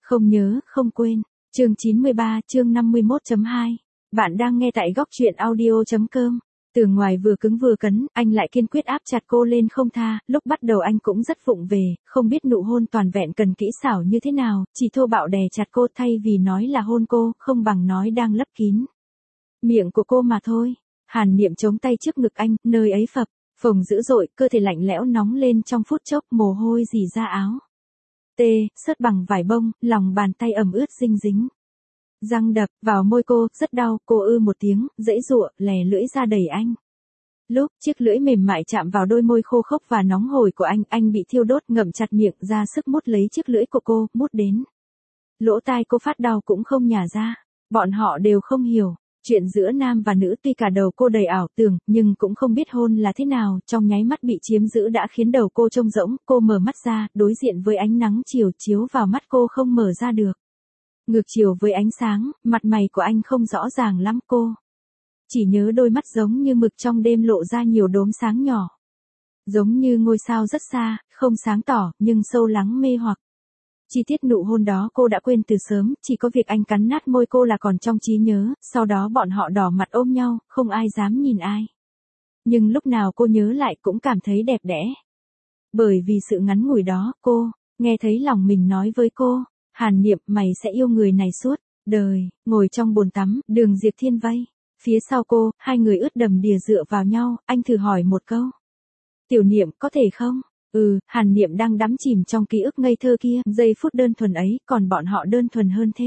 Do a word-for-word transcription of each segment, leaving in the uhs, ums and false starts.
Không nhớ, không quên. Chương chín mươi ba, chương năm mươi mốt chấm hai. Bạn đang nghe tại góc truyện audio chấm com. Tường ngoài vừa cứng vừa cấn, anh lại kiên quyết áp chặt cô lên không tha, lúc bắt đầu anh cũng rất vụng về, không biết nụ hôn toàn vẹn cần kỹ xảo như thế nào, chỉ thô bạo đè chặt cô thay vì nói là hôn cô, không bằng nói đang lấp kín miệng của cô mà thôi. Hàn Niệm chống tay trước ngực anh, nơi ấy phập, phồng dữ dội, cơ thể lạnh lẽo nóng lên trong phút chốc, mồ hôi rỉ ra áo. Tê, sớt bằng vải bông, lòng bàn tay ẩm ướt dinh dính. Răng đập vào môi cô, rất đau, cô ư một tiếng, giãy giụa, lè lưỡi ra đẩy anh. Lúc chiếc lưỡi mềm mại chạm vào đôi môi khô khốc và nóng hổi của anh, anh bị thiêu đốt, ngậm chặt miệng, ra sức mút lấy chiếc lưỡi của cô, mút đến lỗ tai cô phát đau cũng không nhả ra. Bọn họ đều không hiểu chuyện giữa nam và nữ, tuy cả đầu cô đầy ảo tưởng, nhưng cũng không biết hôn là thế nào, trong nháy mắt bị chiếm giữ đã khiến đầu cô trông rỗng, cô mở mắt ra, đối diện với ánh nắng chiều chiếu vào mắt cô không mở ra được. Ngược chiều với ánh sáng, mặt mày của anh không rõ ràng lắm, cô chỉ nhớ đôi mắt giống như mực trong đêm lộ ra nhiều đốm sáng nhỏ. Giống như ngôi sao rất xa, không sáng tỏ, nhưng sâu lắng mê hoặc. Chi tiết nụ hôn đó cô đã quên từ sớm, chỉ có việc anh cắn nát môi cô là còn trong trí nhớ, sau đó bọn họ đỏ mặt ôm nhau, không ai dám nhìn ai. Nhưng lúc nào cô nhớ lại cũng cảm thấy đẹp đẽ. Bởi vì sự ngắn ngủi đó, cô nghe thấy lòng mình nói với cô, Hàn Niệm, mày sẽ yêu người này suốt đời. Ngồi trong bồn tắm, Đường Diệp Thiên vây phía sau cô, hai người ướt đầm đìa dựa vào nhau, anh thử hỏi một câu. Tiểu Niệm, có thể không? Ừ, Hàn Niệm đang đắm chìm trong ký ức ngây thơ kia, giây phút đơn thuần ấy, còn bọn họ đơn thuần hơn thế.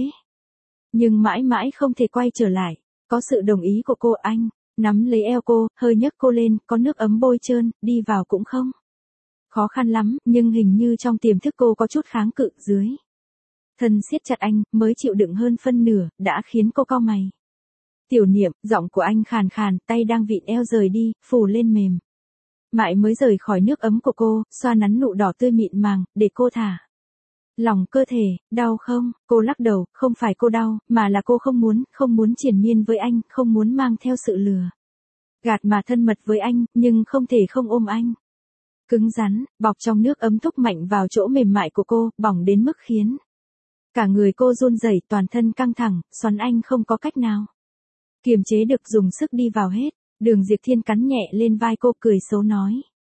Nhưng mãi mãi không thể quay trở lại. Có sự đồng ý của cô, anh nắm lấy eo cô, hơi nhấc cô lên, có nước ấm bôi trơn, đi vào cũng không khó khăn lắm, nhưng hình như trong tiềm thức cô có chút kháng cự, dưới thân siết chặt anh, mới chịu đựng hơn phân nửa, đã khiến cô cau mày. Tiểu Niệm, giọng của anh khàn khàn, tay đang vịn eo rời đi, phủ lên mềm mại mới rời khỏi nước ấm của cô, xoa nắn nụ đỏ tươi mịn màng, để cô thả lòng cơ thể. Đau không? Cô lắc đầu, không phải cô đau, mà là cô không muốn, không muốn triền miên với anh, không muốn mang theo sự lừa gạt mà thân mật với anh, nhưng không thể không ôm anh. Cứng rắn, bọc trong nước ấm thúc mạnh vào chỗ mềm mại của cô, bỏng đến mức khiến cả người cô run rẩy, toàn thân căng thẳng, xoắn anh không có cách nào kiềm chế được, dùng sức đi vào hết. Đường Diệp Thiên cắn nhẹ lên vai cô, cười xấu nói.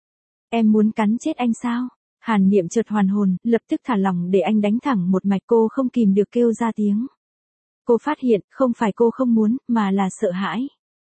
Em muốn cắn chết anh sao? Hàn Niệm chợt hoàn hồn, lập tức thả lỏng để anh đánh thẳng một mạch, cô không kìm được kêu ra tiếng. Cô phát hiện, không phải cô không muốn, mà là sợ hãi.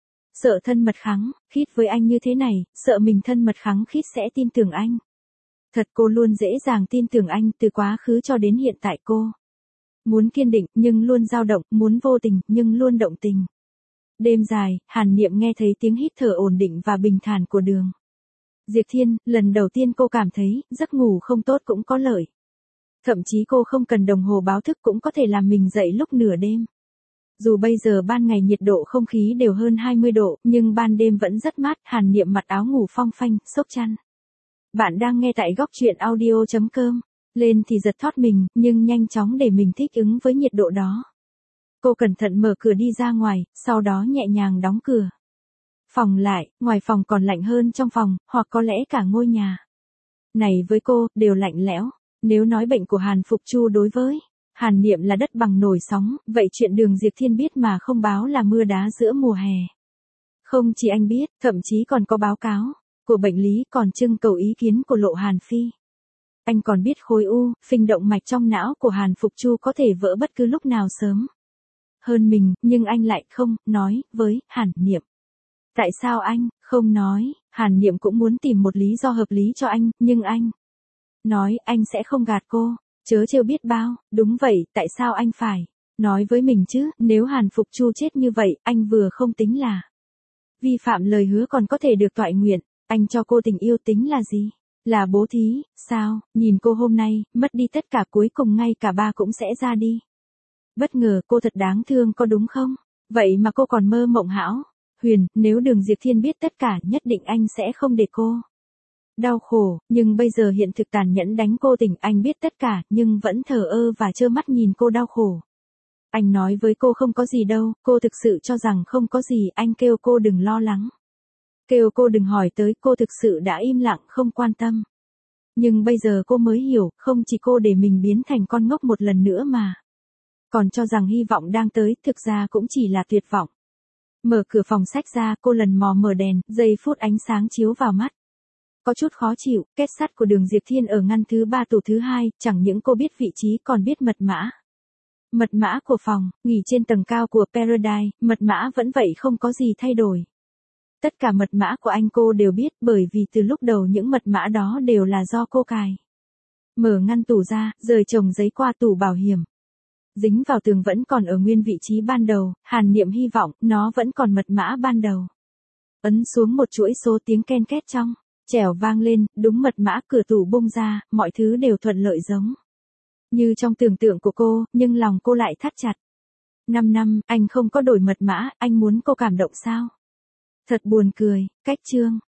Sợ thân mật khắng khít với anh như thế này, sợ mình thân mật khắng khít sẽ tin tưởng anh. Thật, cô luôn dễ dàng tin tưởng anh, từ quá khứ cho đến hiện tại cô muốn kiên định, nhưng luôn dao động, muốn vô tình, nhưng luôn động tình. Đêm dài, Hàn Niệm nghe thấy tiếng hít thở ổn định và bình thản của Đường Diệp Thiên, lần đầu tiên cô cảm thấy, giấc ngủ không tốt cũng có lợi. Thậm chí cô không cần đồng hồ báo thức cũng có thể làm mình dậy lúc nửa đêm. Dù bây giờ ban ngày nhiệt độ không khí đều hơn hai mươi độ, nhưng ban đêm vẫn rất mát. Hàn Niệm mặc áo ngủ phong phanh, xốc chăn. Bạn đang nghe tại góc truyện audio chấm com. Lên thì giật thót mình, nhưng nhanh chóng để mình thích ứng với nhiệt độ đó. Cô cẩn thận mở cửa đi ra ngoài, sau đó nhẹ nhàng đóng cửa phòng lại. Ngoài phòng còn lạnh hơn trong phòng, hoặc có lẽ cả ngôi nhà này với cô, đều lạnh lẽo. Nếu nói bệnh của Hàn Phục Chu đối với Hàn Niệm là đất bằng nổi sóng, vậy chuyện Đường Diệp Thiên biết mà không báo là mưa đá giữa mùa hè. Không chỉ anh biết, thậm chí còn có báo cáo của bệnh lý, còn trưng cầu ý kiến của Lộ Hàn Phi. Anh còn biết khối u, phình động mạch trong não của Hàn Phục Chu có thể vỡ bất cứ lúc nào sớm hơn mình, nhưng anh lại không nói với Hàn Niệm. Tại sao anh không nói? Hàn Niệm cũng muốn tìm một lý do hợp lý cho anh, nhưng anh nói anh sẽ không gạt cô. Chớ trêu biết bao. Đúng vậy, tại sao anh phải nói với mình chứ? Nếu Hàn Phục Chu chết như vậy, anh vừa không tính là vi phạm lời hứa, còn có thể được toại nguyện. Anh cho cô tình yêu tính là gì? Là bố thí, sao? Nhìn cô hôm nay, mất đi tất cả, cuối cùng ngay cả ba cũng sẽ ra đi. Bất ngờ, cô thật đáng thương, có đúng không? Vậy mà cô còn mơ mộng hão huyền. Nếu Đường Diệp Thiên biết tất cả, nhất định anh sẽ không để cô đau khổ, nhưng bây giờ hiện thực tàn nhẫn đánh cô tỉnh. Anh biết tất cả, nhưng vẫn thờ ơ và trơ mắt nhìn cô đau khổ. Anh nói với cô không có gì đâu, cô thực sự cho rằng không có gì. Anh kêu cô đừng lo lắng, kêu cô đừng hỏi tới, cô thực sự đã im lặng, không quan tâm. Nhưng bây giờ cô mới hiểu, không chỉ cô để mình biến thành con ngốc một lần nữa mà. Còn cho rằng hy vọng đang tới, thực ra cũng chỉ là tuyệt vọng. Mở cửa phòng sách ra, cô lần mò mở đèn, giây phút ánh sáng chiếu vào mắt. Có chút khó chịu, kết sắt của đường Diệp Thiên ở ngăn thứ ba tủ thứ hai, chẳng những cô biết vị trí còn biết mật mã. Mật mã của phòng, nghỉ trên tầng cao của Paradise, mật mã vẫn vậy không có gì thay đổi. Tất cả mật mã của anh cô đều biết bởi vì từ lúc đầu những mật mã đó đều là do cô cài. Mở ngăn tủ ra, rời chồng giấy qua tủ bảo hiểm. Dính vào tường vẫn còn ở nguyên vị trí ban đầu, Hàn Niệm hy vọng nó vẫn còn mật mã ban đầu. Ấn xuống một chuỗi số tiếng ken két trong, trẻo vang lên, đúng mật mã, cửa tủ bung ra, mọi thứ đều thuận lợi giống như trong tưởng tượng của cô, nhưng lòng cô lại thắt chặt. Năm năm, anh không có đổi mật mã, anh muốn cô cảm động sao? Thật buồn cười, cách chương.